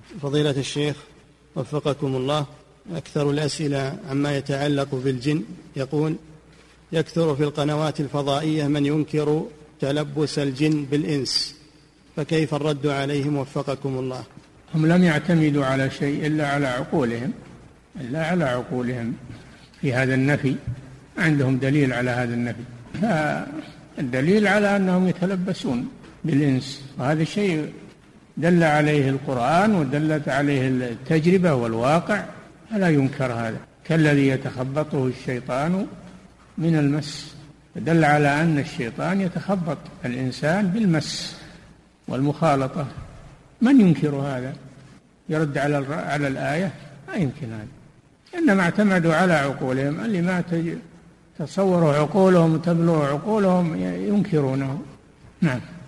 فضيلة الشيخ وفقكم الله، أكثر الأسئلة عما يتعلق بالجن يقول: يكثر في القنوات الفضائية من ينكر تلبس الجن بالإنس، فكيف الرد عليهم وفقكم الله؟ هم لم يعتمدوا على شيء إلا على عقولهم في هذا النفي، عندهم دليل على هذا النفي. الدليل على أنهم يتلبسون بالإنس، وهذا شيء دل عليه القرآن ودلت عليه التجربة والواقع، فلا ينكر هذا، كالذي يتخبطه الشيطان من المس، فدل على أن الشيطان يتخبط الإنسان بالمس والمخالطة. من ينكر هذا؟ يرد على الآية؟ لا يمكن هذا. إنما اعتمدوا على عقولهم، اللي ما تصوروا عقولهم وتبلغ عقولهم ينكرونه. نعم.